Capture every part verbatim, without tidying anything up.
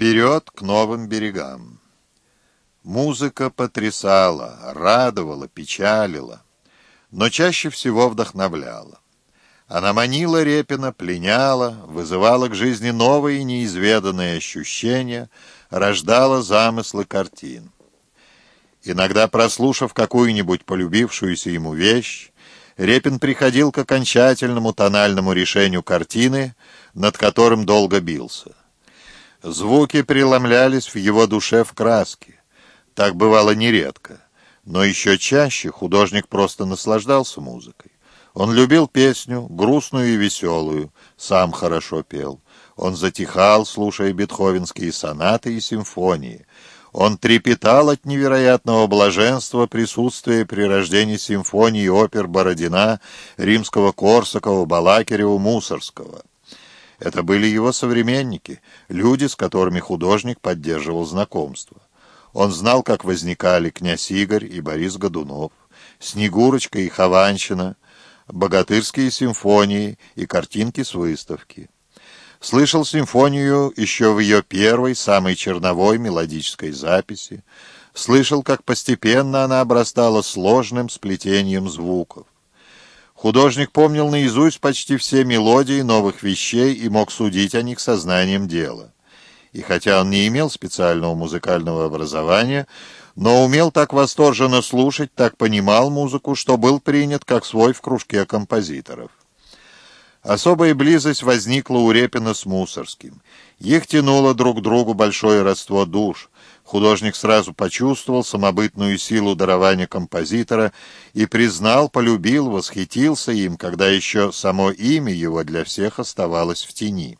Вперед к новым берегам. Музыка потрясала, радовала, печалила, но чаще всего вдохновляла. Она манила Репина, пленяла, вызывала к жизни новые неизведанные ощущения, рождала замыслы картин. Иногда, прослушав какую-нибудь полюбившуюся ему вещь, Репин приходил к окончательному тональному решению картины, над которым долго бился. Звуки преломлялись в его душе в краски. Так бывало нередко. Но еще чаще художник просто наслаждался музыкой. Он любил песню, грустную и веселую, сам хорошо пел. Он затихал, слушая бетховенские сонаты и симфонии. Он трепетал от невероятного блаженства присутствия при рождении симфонии и опер Бородина, Римского-Корсакова, Балакирева, Мусорского. Это были его современники, люди, с которыми художник поддерживал знакомство. Он знал, как возникали князь Игорь и Борис Годунов, Снегурочка и Хованщина, богатырские симфонии и картинки с выставки. Слышал симфонию еще в ее первой, самой черновой мелодической записи. Слышал, как постепенно она обрастала сложным сплетением звуков. Художник помнил наизусть почти все мелодии новых вещей и мог судить о них сознанием дела. И хотя он не имел специального музыкального образования, но умел так восторженно слушать, так понимал музыку, что был принят как свой в кружке композиторов. Особая близость возникла у Репина с Мусорским. Их тянуло друг к другу большое родство душ. Художник сразу почувствовал самобытную силу дарования композитора и признал, полюбил, восхитился им, когда еще само имя его для всех оставалось в тени.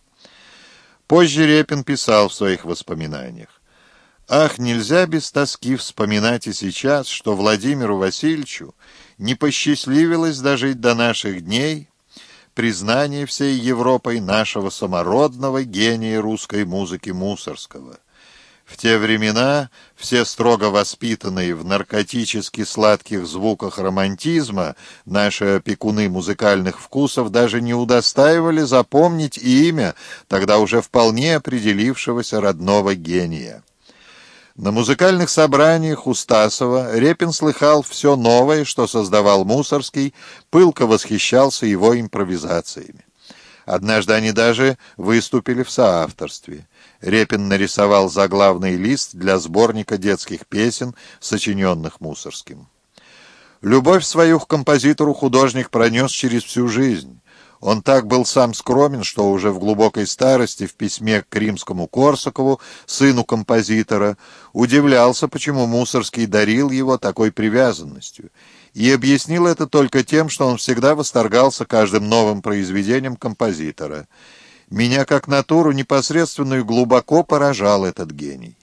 Позже Репин писал в своих воспоминаниях: «Ах, нельзя без тоски вспоминать и сейчас, что Владимиру Васильевичу не посчастливилось дожить до наших дней признание всей Европой нашего самородного гения русской музыки Мусорского. В те времена все строго воспитанные в наркотически сладких звуках романтизма наши опекуны музыкальных вкусов даже не удостаивали запомнить имя тогда уже вполне определившегося родного гения». На музыкальных собраниях у Стасова Репин слыхал все новое, что создавал Мусорский, пылко восхищался его импровизациями. Однажды они даже выступили в соавторстве. Репин нарисовал заглавный лист для сборника детских песен, сочиненных Мусорским. Любовь свою к композитору художник пронес через всю жизнь. Он так был сам скромен, что уже в глубокой старости в письме к Римскому-Корсакову, сыну композитора, удивлялся, почему Мусорский дарил его такой привязанностью, и объяснил это только тем, что он всегда восторгался каждым новым произведением композитора. «Меня, как натуру непосредственную, глубоко поражал этот гений».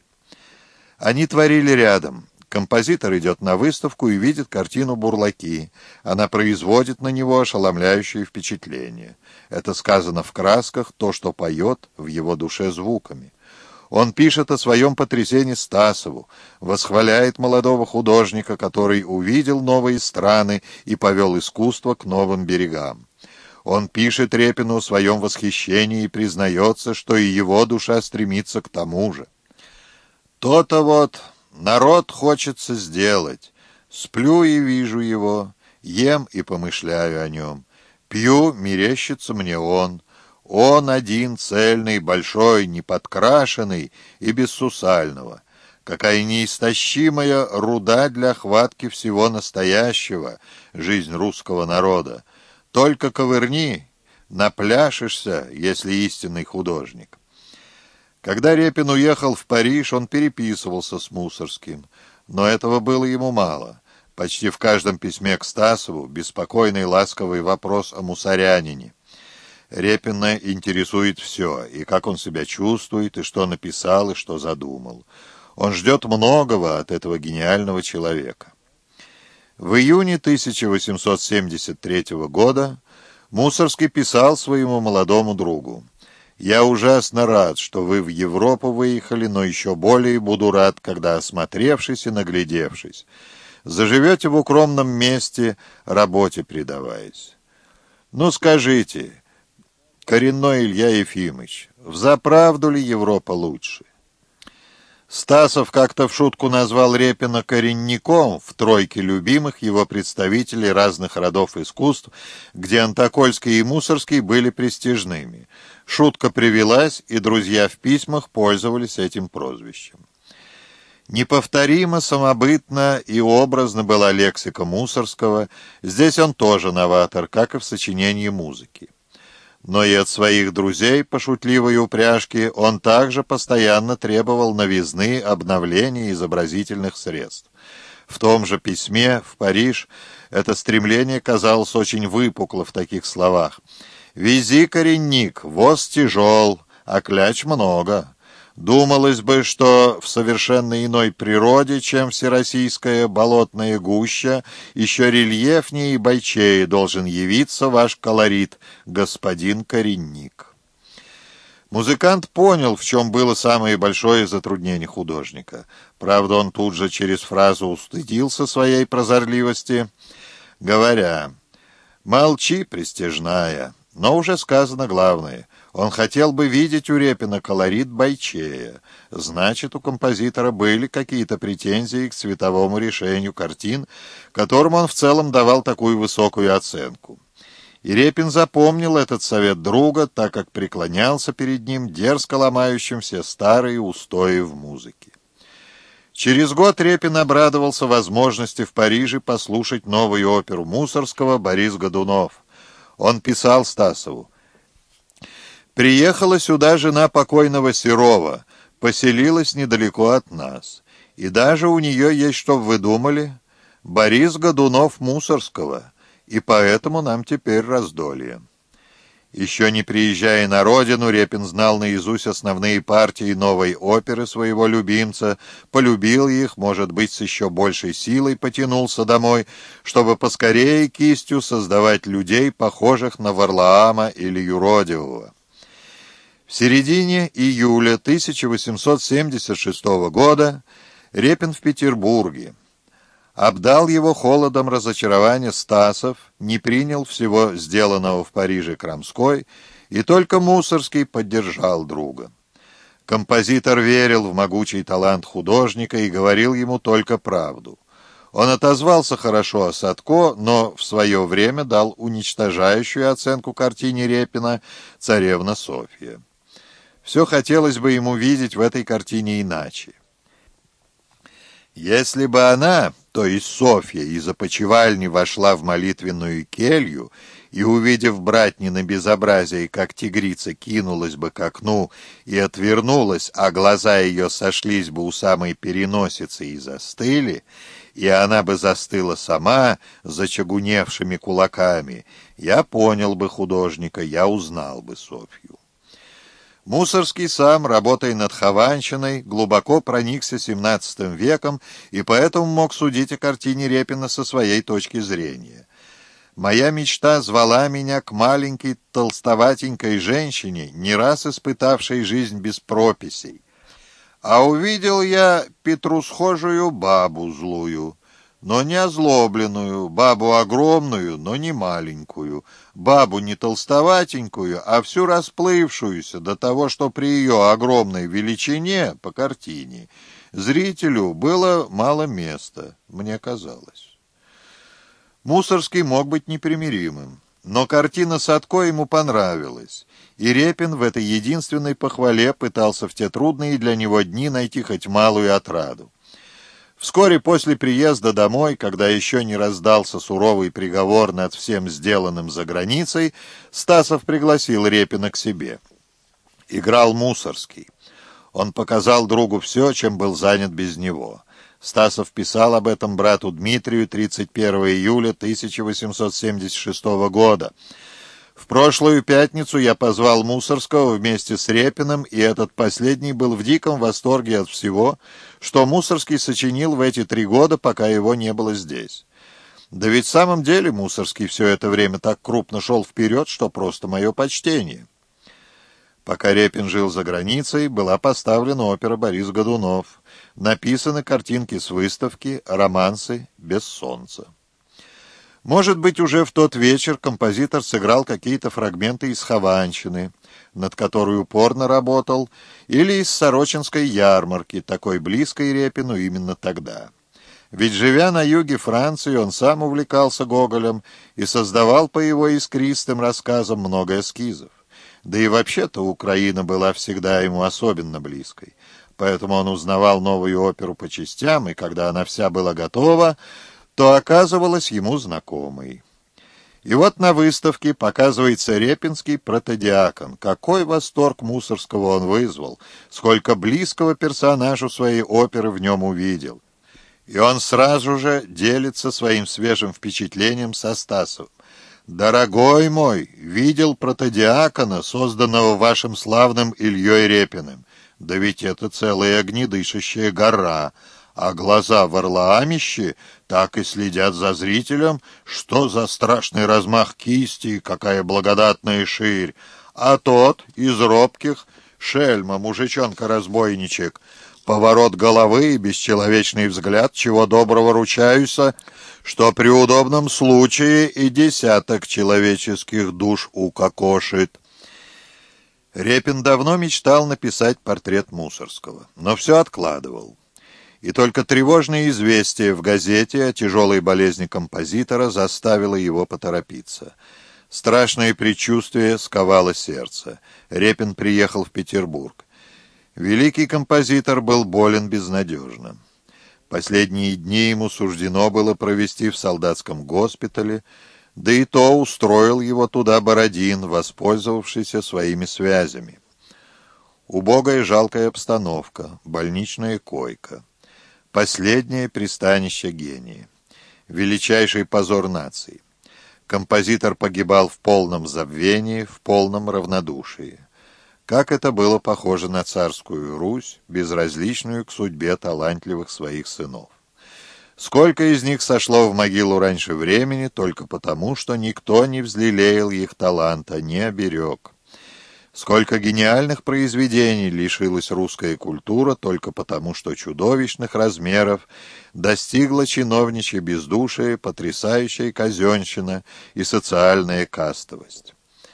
Они творили рядом. Композитор идет на выставку и видит картину «Бурлаки». Она производит на него ошеломляющее впечатление. Это сказано в красках, то, что поет в его душе звуками. Он пишет о своем потрясении Стасову, восхваляет молодого художника, который увидел новые страны и повел искусство к новым берегам. Он пишет Репину о своем восхищении и признается, что и его душа стремится к тому же. То-то вот... Народ хочется сделать. Сплю и вижу его, ем и помышляю о нем. Пью, мерещится мне он. Он один, цельный, большой, неподкрашенный и без сусального. Какая неистощимая руда для хватки всего настоящего, жизнь русского народа. Только ковырни, напляшешься, если истинный художник». Когда Репин уехал в Париж, он переписывался с Мусорским, но этого было ему мало. Почти в каждом письме к Стасову беспокойный ласковый вопрос о мусорянине. Репина интересует все, и как он себя чувствует, и что написал, и что задумал. Он ждет многого от этого гениального человека. В июне тысяча восемьсот семьдесят третьего года Мусорский писал своему молодому другу: «Я ужасно рад, что вы в Европу выехали, но еще более буду рад, когда, осмотревшись и наглядевшись, заживете в укромном месте, работе предаваясь. Ну, скажите, коренной Илья Ефимыч, взаправду ли Европа лучше? Стасов как-то в шутку назвал Репина коренником в тройке любимых его представителей разных родов искусств, где Антокольский и Мусорский были престижными. Шутка привелась, и друзья в письмах пользовались этим прозвищем. Неповторимо, самобытно и образно была лексика Мусорского. Здесь он тоже новатор, как и в сочинении музыки. Но и от своих друзей по шутливой упряжке он также постоянно требовал новизны, обновления изобразительных средств. В том же письме в Париж это стремление казалось очень выпукло в таких словах: «Вези, коренник, воз тяжел, а кляч много». Думалось бы, что в совершенно иной природе, чем всероссийская болотная гуща, еще рельефнее и бойчее должен явиться ваш колорит, господин коренник. Музыкант понял, в чем было самое большое затруднение художника. Правда, он тут же через фразу устыдился своей прозорливости, говоря: «Молчи, престижная». Но уже сказано главное. Он хотел бы видеть у Репина колорит бойчея. Значит, у композитора были какие-то претензии к цветовому решению картин, которым он в целом давал такую высокую оценку. И Репин запомнил этот совет друга, так как преклонялся перед ним, дерзко ломающим все старые устои в музыке. Через год Репин обрадовался возможности в Париже послушать новую оперу Мусорского «Борис Годунов». Он писал Стасову: «Приехала сюда жена покойного Серова, поселилась недалеко от нас. И даже у нее есть, что вы думали, Борис Годунов Мусорского, и поэтому нам теперь раздолье». Еще не приезжая на родину, Репин знал наизусть основные партии новой оперы своего любимца, полюбил их, может быть, с еще большей силой потянулся домой, чтобы поскорее кистью создавать людей, похожих на Варлаама или Юродивого. В середине июля тысяча восемьсот семьдесят шестого года Репин в Петербурге. Обдал его холодом разочарования Стасов, не принял всего сделанного в Париже Крамской, и только Мусорский поддержал друга. Композитор верил в могучий талант художника и говорил ему только правду. Он отозвался хорошо о Садко, но в свое время дал уничтожающую оценку картине Репина «Царевна Софья». Все хотелось бы ему видеть в этой картине иначе. Если бы она, то есть Софья, из опочивальни вошла в молитвенную келью и, увидев братнина безобразие, как тигрица кинулась бы к окну и отвернулась, а глаза ее сошлись бы у самой переносицы и застыли, и она бы застыла сама зачагуневшими кулаками, я понял бы художника, я узнал бы Софью. Мусорский сам, работая над Хованщиной, глубоко проникся семнадцатым веком и поэтому мог судить о картине Репина со своей точки зрения. «Моя мечта звала меня к маленькой толстоватенькой женщине, не раз испытавшей жизнь без прописей. А увидел я Петру схожую бабу злую, но не озлобленную, бабу огромную, но не маленькую, бабу не толстоватенькую, а всю расплывшуюся до того, что при ее огромной величине по картине зрителю было мало места, мне казалось». Мусорский мог быть непримиримым, но картина Садко ему понравилась, и Репин в этой единственной похвале пытался в те трудные для него дни найти хоть малую отраду. Вскоре после приезда домой, когда еще не раздался суровый приговор над всем сделанным за границей, Стасов пригласил Репина к себе. Играл Мусорский. Он показал другу все, чем был занят без него. Стасов писал об этом брату Дмитрию тридцать первого июля тысяча восемьсот семьдесят шестого года. В прошлую пятницу я позвал Мусорского вместе с Репиным, и этот последний был в диком восторге от всего, что Мусорский сочинил в эти три года, пока его не было здесь. Да ведь в самом деле Мусорский все это время так крупно шел вперед, что просто мое почтение. Пока Репин жил за границей, была поставлена опера «Борис Годунов», написаны картинки с выставки, романсы «Без солнца». Может быть, уже в тот вечер композитор сыграл какие-то фрагменты из «Хованщины», над которой упорно работал, или из «Сорочинской ярмарки», такой близкой Репину именно тогда. Ведь, живя на юге Франции, он сам увлекался Гоголем и создавал по его искристым рассказам много эскизов. Да и вообще-то Украина была всегда ему особенно близкой. Поэтому он узнавал новую оперу по частям, и когда она вся была готова, то оказывалась ему знакомой. И вот на выставке показывается репинский протодиакон. Какой восторг Мусорского он вызвал, сколько близкого персонажу своей оперы в нем увидел. И он сразу же делится своим свежим впечатлением со Стасовым. «Дорогой мой, видел протодиакона, созданного вашим славным Ильей Репиным. Да ведь это целая огнедышащая гора, а глаза Варлаамищи так и следят за зрителем, что за страшный размах кисти, какая благодатная ширь. А тот из робких, шельма, мужичонка-разбойничек, поворот головы и бесчеловечный взгляд, чего доброго ручаюся, что при удобном случае и десяток человеческих душ укокошит». Репин давно мечтал написать портрет Мусорского, но все откладывал. И только тревожное известие в газете о тяжелой болезни композитора заставило его поторопиться. Страшное предчувствие сковало сердце. Репин приехал в Петербург. Великий композитор был болен безнадежно. Последние дни ему суждено было провести в солдатском госпитале, да и то устроил его туда Бородин, воспользовавшийся своими связями. Убогая жалкая обстановка, больничная койка. Последнее пристанище гения. Величайший позор нации. Композитор погибал в полном забвении, в полном равнодушии. Как это было похоже на царскую Русь, безразличную к судьбе талантливых своих сынов. Сколько из них сошло в могилу раньше времени только потому, что никто не взлелеял их таланта, не оберег. Сколько гениальных произведений лишилась русская культура только потому, что чудовищных размеров достигла чиновничья бездушие, потрясающая казенщина и социальная кастовость.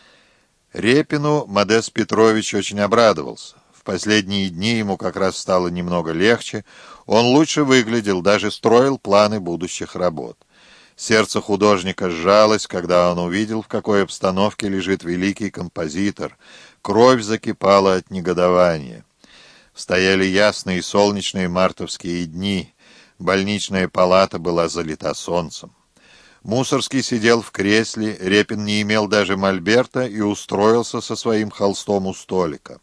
Репину Модест Петрович очень обрадовался. В последние дни ему как раз стало немного легче, он лучше выглядел, даже строил планы будущих работ. Сердце художника сжалось, когда он увидел, в какой обстановке лежит великий композитор. Кровь закипала от негодования. Стояли ясные солнечные мартовские дни. Больничная палата была залита солнцем. Мусорский сидел в кресле, Репин не имел даже мольберта и устроился со своим холстом у столика.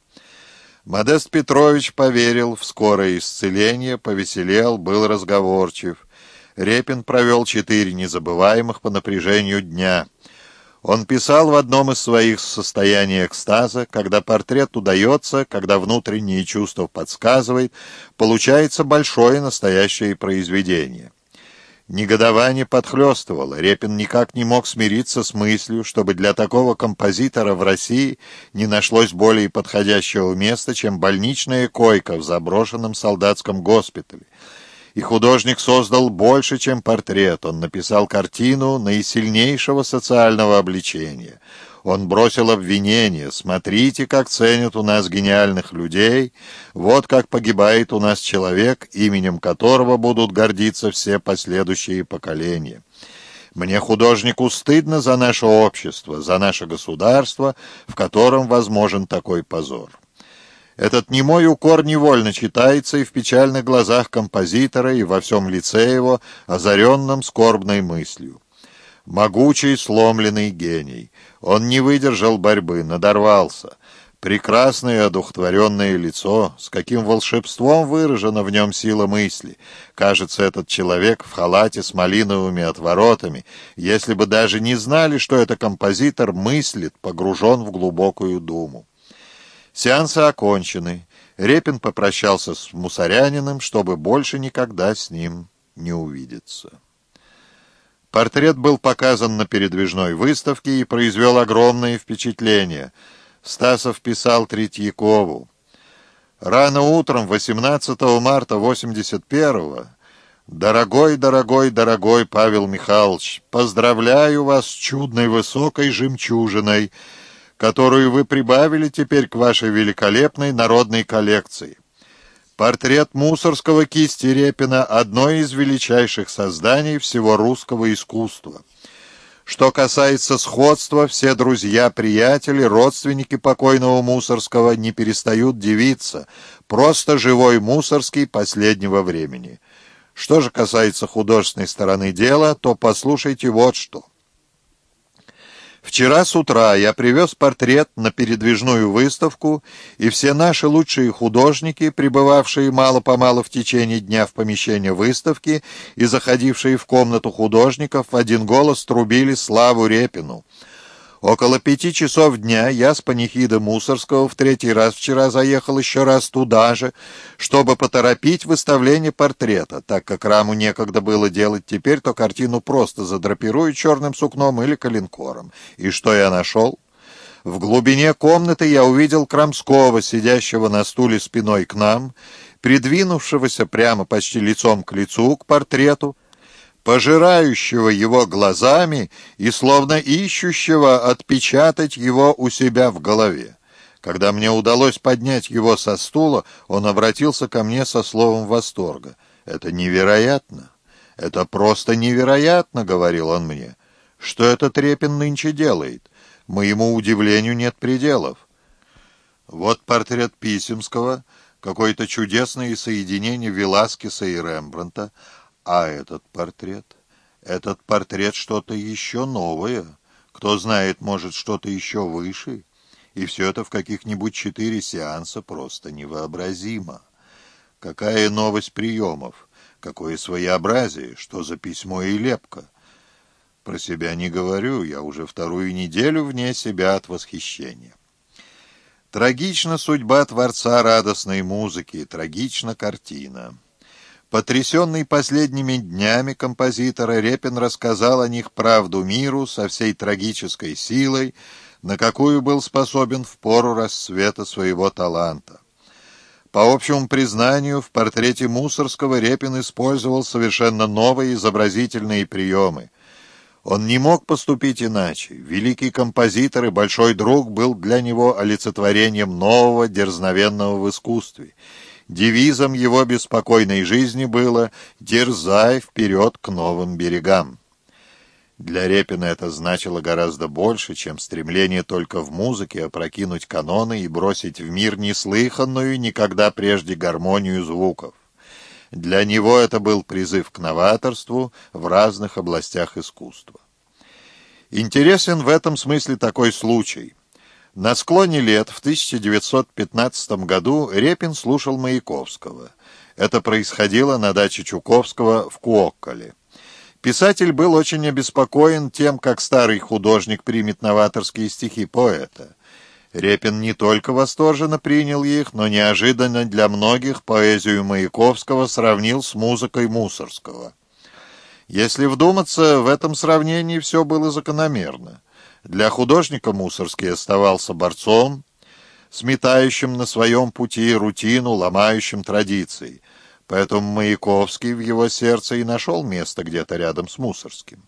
Модест Петрович поверил в скорое исцеление, повеселел, был разговорчив. Репин провел четыре незабываемых по напряжению дня. Он писал в одном из своих состояний экстаза: когда портрет удается, когда внутренние чувства подсказывает, получается большое настоящее произведение. Негодование подхлёстывало. Репин никак не мог смириться с мыслью, чтобы для такого композитора в России не нашлось более подходящего места, чем больничная койка в заброшенном солдатском госпитале. И художник создал больше, чем портрет. Он написал картину наисильнейшего социального обличения. Он бросил обвинение: смотрите, как ценят у нас гениальных людей, вот как погибает у нас человек, именем которого будут гордиться все последующие поколения. Мне, художнику, стыдно за наше общество, за наше государство, в котором возможен такой позор. Этот немой укор невольно читается и в печальных глазах композитора, и во всем лице его, озаренном скорбной мыслью. Могучий, сломленный гений. Он не выдержал борьбы, надорвался. Прекрасное одухотворенное лицо, с каким волшебством выражена в нем сила мысли. Кажется, этот человек в халате с малиновыми отворотами, если бы даже не знали, что это композитор, мыслит, погружен в глубокую думу. Сеансы окончены. Репин попрощался с Мусоряниным, чтобы больше никогда с ним не увидеться. Портрет был показан на передвижной выставке и произвел огромное впечатление. Стасов писал Третьякову: «Рано утром восемнадцатого марта восемьдесят первого Дорогой, дорогой, дорогой Павел Михайлович, поздравляю вас с чудной высокой жемчужиной, которую вы прибавили теперь к вашей великолепной народной коллекции. Портрет Мусорского кисти Репина – одно из величайших созданий всего русского искусства. Что касается сходства, все друзья, приятели, родственники покойного Мусорского не перестают дивиться. Просто живой Мусорский последнего времени. Что же касается художественной стороны дела, то послушайте вот что. Вчера с утра я привез портрет на передвижную выставку, и все наши лучшие художники, пребывавшие мало-помалу в течение дня в помещение выставки и заходившие в комнату художников, в один голос трубили славу Репину. Около пяти часов дня я с панихиды Мусорского в третий раз вчера заехал еще раз туда же, чтобы поторопить выставление портрета, так как раму некогда было делать, теперь то картину просто задрапирую черным сукном или коленкором. И что я нашел? В глубине комнаты я увидел Крамского, сидящего на стуле спиной к нам, придвинувшегося прямо почти лицом к лицу к портрету, пожирающего его глазами и словно ищущего отпечатать его у себя в голове. Когда мне удалось поднять его со стула, он обратился ко мне со словом восторга. «Это невероятно! Это просто невероятно!» — говорил он мне. «Что этот Репин нынче делает? Моему удивлению нет пределов». Вот портрет Писемского, какое-то чудесное соединение Веласкеса и Рембрандта. А этот портрет? Этот портрет что-то еще новое. Кто знает, может, что-то еще выше. И все это в каких-нибудь четыре сеанса просто невообразимо. Какая новость приемов, какое своеобразие, что за письмо и лепка. Про себя не говорю, я уже вторую неделю вне себя от восхищения. Трагична судьба творца радостной музыки, трагична картина. Потрясенный последними днями композитора, Репин рассказал о них правду миру со всей трагической силой, на какую был способен в пору расцвета своего таланта. По общему признанию, в портрете Мусорского Репин использовал совершенно новые изобразительные приемы. Он не мог поступить иначе. Великий композитор и большой друг был для него олицетворением нового, дерзновенного в искусстве. Девизом его беспокойной жизни было «Дерзай вперед к новым берегам». Для Репина это значило гораздо больше, чем стремление только в музыке опрокинуть каноны и бросить в мир неслыханную никогда прежде гармонию звуков. Для него это был призыв к новаторству в разных областях искусства. Интересен в этом смысле такой случай. На склоне лет в тысяча девятьсот пятнадцатом году Репин слушал Маяковского. Это происходило на даче Чуковского в Куокколе. Писатель был очень обеспокоен тем, как старый художник примет новаторские стихи поэта. Репин не только восторженно принял их, но неожиданно для многих поэзию Маяковского сравнил с музыкой Мусорского. Если вдуматься, в этом сравнении все было закономерно. Для художника Мусорский оставался борцом, сметающим на своем пути рутину, ломающим традиции. Поэтому Маяковский в его сердце и нашел место где-то рядом с Мусорским.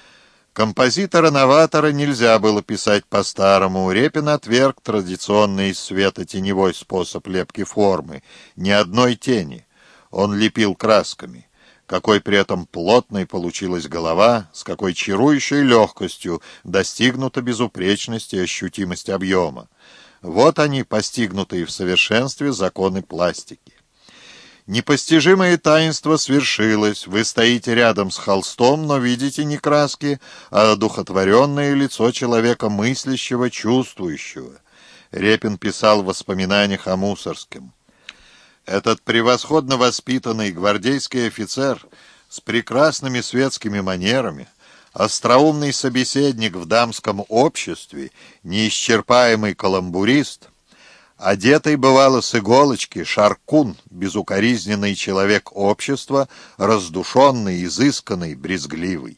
Композитора-новатора нельзя было писать по-старому. Репин отверг традиционный светотеневой способ лепки формы. Ни одной тени. Он лепил красками. Какой при этом плотной получилась голова, с какой чарующей легкостью достигнута безупречность и ощутимость объема. Вот они, постигнутые в совершенстве законы пластики. Непостижимое таинство свершилось. Вы стоите рядом с холстом, но видите не краски, а одухотворенное лицо человека мыслящего, чувствующего. Репин писал в воспоминаниях о Мусорском. Этот превосходно воспитанный гвардейский офицер с прекрасными светскими манерами, остроумный собеседник в дамском обществе, неисчерпаемый каламбурист, одетый, бывало, с иголочки, шаркун, безукоризненный человек общества, раздушенный, изысканный, брезгливый.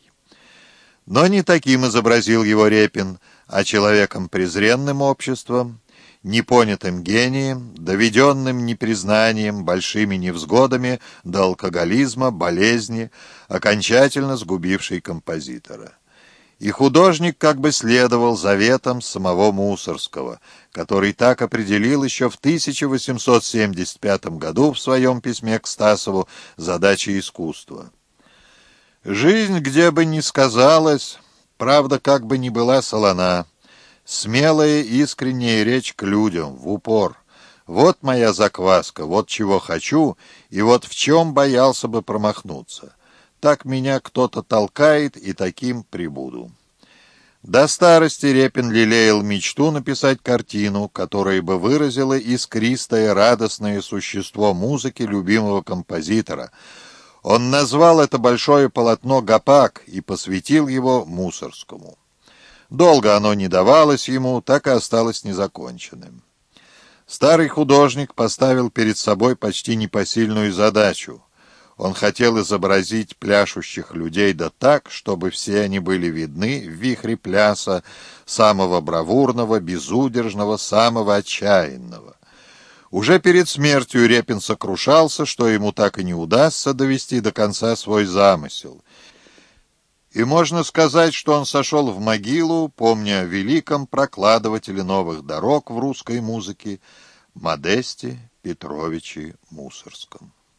Но не таким изобразил его Репин, а человеком презренным обществом, непонятым гением, доведенным непризнанием, большими невзгодами до алкоголизма, болезни, окончательно сгубившей композитора. И художник как бы следовал заветам самого Мусорского, который так определил еще в тысяча восемьсот семьдесят пятом году в своем письме к Стасову «Задачи искусства». Жизнь, где бы ни сказалась, правда, как бы ни была солона, смелая искренняя речь к людям, в упор. Вот моя закваска, вот чего хочу, и вот в чем боялся бы промахнуться. Так меня кто-то толкает, и таким прибуду. До старости Репин лелеял мечту написать картину, которая бы выразила искристое радостное существо музыки любимого композитора. Он назвал это большое полотно «Гопак» и посвятил его Мусорскому. Долго оно не давалось ему, так и осталось незаконченным. Старый художник поставил перед собой почти непосильную задачу. Он хотел изобразить пляшущих людей да так, чтобы все они были видны в вихре пляса, самого бравурного, безудержного, самого отчаянного. Уже перед смертью Репин сокрушался, что ему так и не удастся довести до конца свой замысел. И можно сказать, что он сошел в могилу, помня о великом прокладывателе новых дорог в русской музыке Модесте Петровиче Мусорском.